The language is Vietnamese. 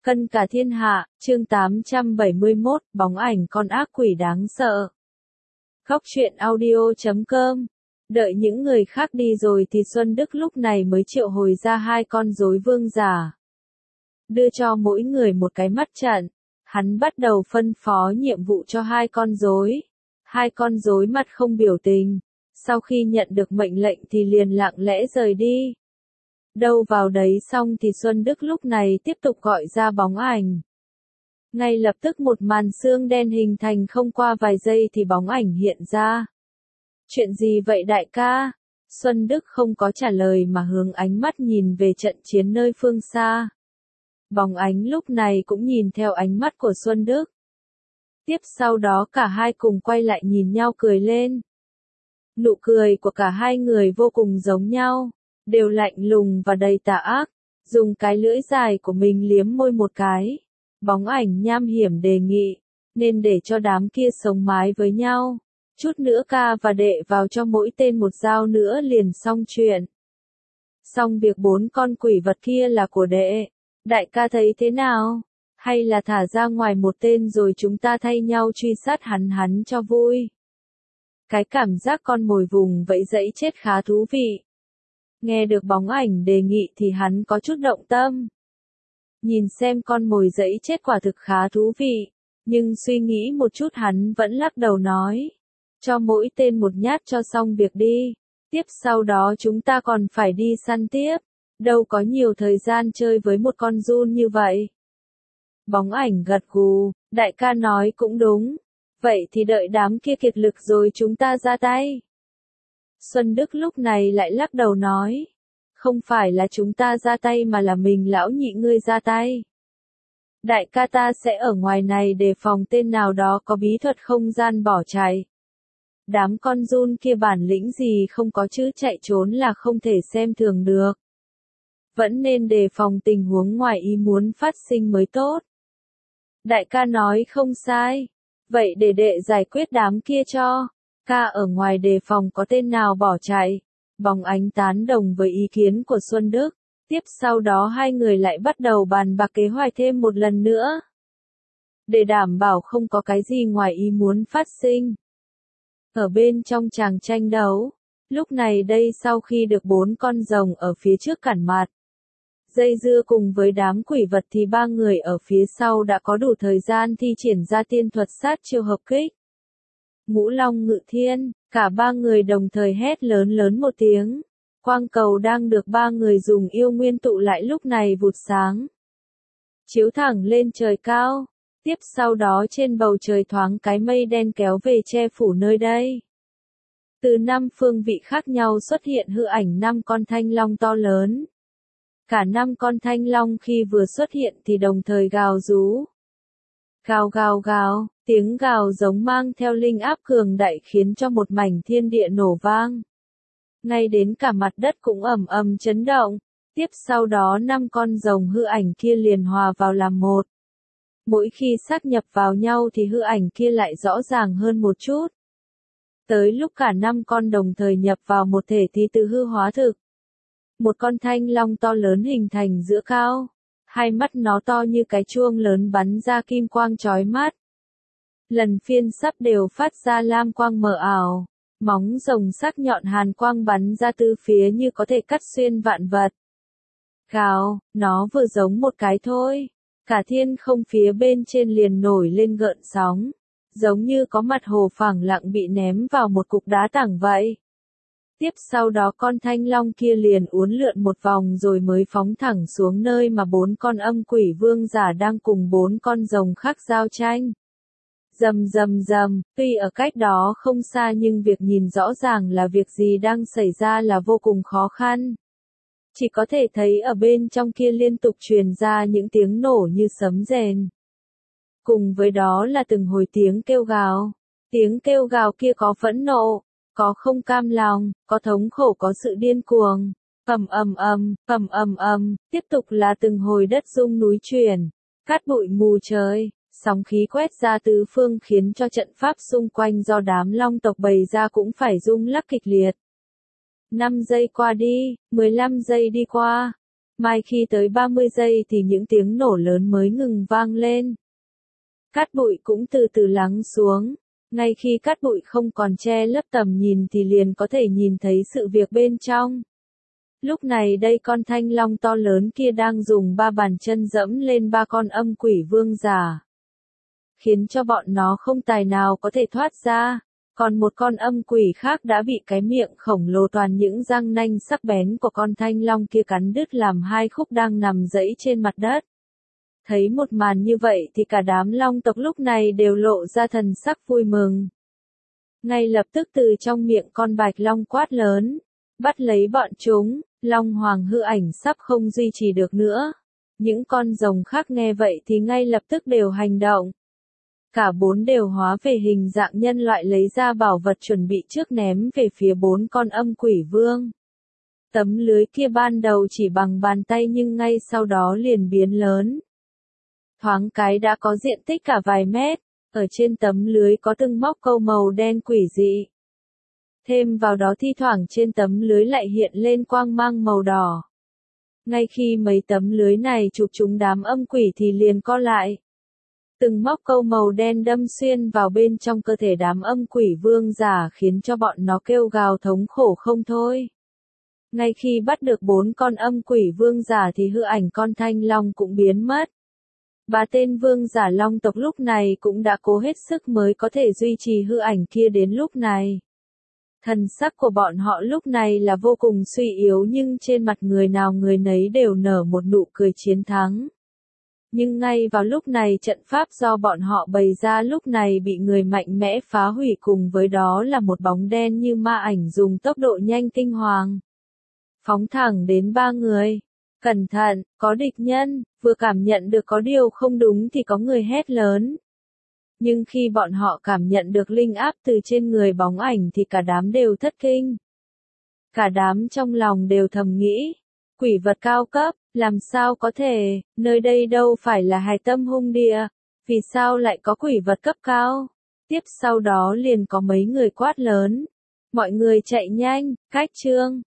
Cân cả thiên hạ, chương 871, bóng ảnh con ác quỷ đáng sợ. Góc truyện audio.com. Đợi những người khác đi rồi thì Xuân Đức lúc này mới triệu hồi ra hai con rối vương giả. Đưa cho mỗi người một cái mắt trận, hắn bắt đầu phân phó nhiệm vụ cho hai con rối. Hai con rối mặt không biểu tình, sau khi nhận được mệnh lệnh thì liền lặng lẽ rời đi. Đâu vào đấy xong thì Xuân Đức lúc này tiếp tục gọi ra bóng ảnh. Ngay lập tức một màn xương đen hình thành, không qua vài giây thì bóng ảnh hiện ra. Chuyện gì vậy đại ca? Xuân Đức không có trả lời mà hướng ánh mắt nhìn về trận chiến nơi phương xa. Bóng ánh lúc này cũng nhìn theo ánh mắt của Xuân Đức. Tiếp sau đó cả hai cùng quay lại nhìn nhau cười lên. Nụ cười của cả hai người vô cùng giống nhau, đều lạnh lùng và đầy tà ác, dùng cái lưỡi dài của mình liếm môi một cái. Bóng ảnh nham hiểm đề nghị, nên để cho đám kia sống mái với nhau. Chút nữa ca và đệ vào cho mỗi tên một dao nữa liền xong chuyện. Xong việc bốn con quỷ vật kia là của đệ. Đại ca thấy thế nào? Hay là thả ra ngoài một tên rồi chúng ta thay nhau truy sát hắn cho vui? Cái cảm giác con mồi vùng vẫy dẫy chết khá thú vị. Nghe được bóng ảnh đề nghị thì hắn có chút động tâm. Nhìn xem con mồi dẫy chết quả thực khá thú vị, nhưng suy nghĩ một chút hắn vẫn lắc đầu nói. Cho mỗi tên một nhát cho xong việc đi, tiếp sau đó chúng ta còn phải đi săn tiếp, đâu có nhiều thời gian chơi với một con giun như vậy. Bóng ảnh gật gù, đại ca nói cũng đúng, vậy thì đợi đám kia kiệt lực rồi chúng ta ra tay. Xuân Đức lúc này lại lắc đầu nói. Không phải là chúng ta ra tay mà là mình lão nhị ngươi ra tay. Đại ca ta sẽ ở ngoài này đề phòng tên nào đó có bí thuật không gian bỏ chạy. Đám con giun kia bản lĩnh gì không có chứ chạy trốn là không thể xem thường được. Vẫn nên đề phòng tình huống ngoài ý muốn phát sinh mới tốt. Đại ca nói không sai. Vậy để đệ giải quyết đám kia cho. Ca ở ngoài đề phòng có tên nào bỏ chạy. Bóng ánh tán đồng với ý kiến của Xuân Đức. Tiếp sau đó hai người lại bắt đầu bàn bạc kế hoạch thêm một lần nữa. Để đảm bảo không có cái gì ngoài ý muốn phát sinh. Ở bên trong tràng tranh đấu, lúc này đây sau khi được bốn con rồng ở phía trước cản mặt, dây dưa cùng với đám quỷ vật thì ba người ở phía sau đã có đủ thời gian thi triển ra tiên thuật sát chiêu hợp kích. Ngũ Long Ngự Thiên, cả ba người đồng thời hét lớn lớn một tiếng. Quang cầu đang được ba người dùng yêu nguyên tụ lại lúc này vụt sáng. Chiếu thẳng lên trời cao. Tiếp sau đó trên bầu trời thoáng cái mây đen kéo về che phủ nơi đây. Từ năm phương vị khác nhau xuất hiện hư ảnh năm con thanh long to lớn. Cả năm con thanh long khi vừa xuất hiện thì đồng thời gào rú. Gào gào gào, tiếng gào giống mang theo linh áp cường đại khiến cho một mảnh thiên địa nổ vang. Ngay đến cả mặt đất cũng ầm ầm chấn động. Tiếp sau đó năm con rồng hư ảnh kia liền hòa vào làm một. Mỗi khi sát nhập vào nhau thì hư ảnh kia lại rõ ràng hơn một chút. Tới lúc cả năm con đồng thời nhập vào một thể thì từ hư hóa thực. Một con thanh long to lớn hình thành giữa cao. Hai mắt nó to như cái chuông lớn bắn ra kim quang chói mắt. Lần phiên sắp đều phát ra lam quang mờ ảo. Móng rồng sắc nhọn hàn quang bắn ra từ phía như có thể cắt xuyên vạn vật. Gào, nó vừa giống một cái thôi. Cả thiên không phía bên trên liền nổi lên gợn sóng. Giống như có mặt hồ phẳng lặng bị ném vào một cục đá tảng vậy. Tiếp sau đó con thanh long kia liền uốn lượn một vòng rồi mới phóng thẳng xuống nơi mà bốn con âm quỷ vương giả đang cùng bốn con rồng khác giao tranh. Rầm rầm rầm, tuy ở cách đó không xa nhưng việc nhìn rõ ràng là việc gì đang xảy ra là vô cùng khó khăn. Chỉ có thể thấy ở bên trong kia liên tục truyền ra những tiếng nổ như sấm rền. Cùng với đó là từng hồi tiếng kêu gào. Tiếng kêu gào kia có phẫn nộ, có không cam lòng, có thống khổ, có sự điên cuồng. Ầm ầm ầm, tiếp tục là từng hồi đất rung núi chuyển, cát bụi mù trời. Sóng khí quét ra tứ phương khiến cho trận pháp xung quanh do đám long tộc bày ra cũng phải rung lắc kịch liệt. 5 giây qua đi, 15 giây đi qua. Mai khi tới 30 giây thì những tiếng nổ lớn mới ngừng vang lên. Cát bụi cũng từ từ lắng xuống. Ngay khi cát bụi không còn che lấp tầm nhìn thì liền có thể nhìn thấy sự việc bên trong. Lúc này đây con thanh long to lớn kia đang dùng 3 bàn chân dẫm lên 3 con âm quỷ vương giả, khiến cho bọn nó không tài nào có thể thoát ra. Còn một con âm quỷ khác đã bị cái miệng khổng lồ toàn những răng nanh sắc bén của con thanh long kia cắn đứt làm 2 khúc đang nằm giãy trên mặt đất. Thấy một màn như vậy thì cả đám long tộc lúc này đều lộ ra thần sắc vui mừng. Ngay lập tức từ trong miệng con bạch long quát lớn, bắt lấy bọn chúng. Long hoàng hư ảnh sắp không duy trì được nữa. Những con rồng khác nghe vậy thì ngay lập tức đều hành động. Cả 4 đều hóa về hình dạng nhân loại, lấy ra bảo vật chuẩn bị trước ném về phía 4 con âm quỷ vương. Tấm lưới kia ban đầu chỉ bằng bàn tay nhưng ngay sau đó liền biến lớn. Thoáng cái đã có diện tích cả vài mét, ở trên tấm lưới có từng móc câu màu đen quỷ dị. Thêm vào đó thi thoảng trên tấm lưới lại hiện lên quang mang màu đỏ. Ngay khi mấy tấm lưới này chụp trúng đám âm quỷ thì liền co lại. Từng móc câu màu đen đâm xuyên vào bên trong cơ thể đám âm quỷ vương giả khiến cho bọn nó kêu gào thống khổ không thôi. Ngay khi bắt được 4 con âm quỷ vương giả thì hư ảnh con thanh long cũng biến mất. 3 tên vương giả long tộc lúc này cũng đã cố hết sức mới có thể duy trì hư ảnh kia đến lúc này. Thần sắc của bọn họ lúc này là vô cùng suy yếu nhưng trên mặt người nào người nấy đều nở một nụ cười chiến thắng. Nhưng ngay vào lúc này trận pháp do bọn họ bày ra lúc này bị người mạnh mẽ phá hủy, cùng với đó là một bóng đen như ma ảnh dùng tốc độ nhanh kinh hoàng. Phóng thẳng đến 3 người. Cẩn thận, có địch nhân, vừa cảm nhận được có điều không đúng thì có người hét lớn. Nhưng khi bọn họ cảm nhận được linh áp từ trên người bóng ảnh thì cả đám đều thất kinh. Cả đám trong lòng đều thầm nghĩ, quỷ vật cao cấp, làm sao có thể, nơi đây đâu phải là Hải Tâm Hung Địa, vì sao lại có quỷ vật cấp cao? Tiếp sau đó liền có mấy người quát lớn, mọi người chạy nhanh, cách chương.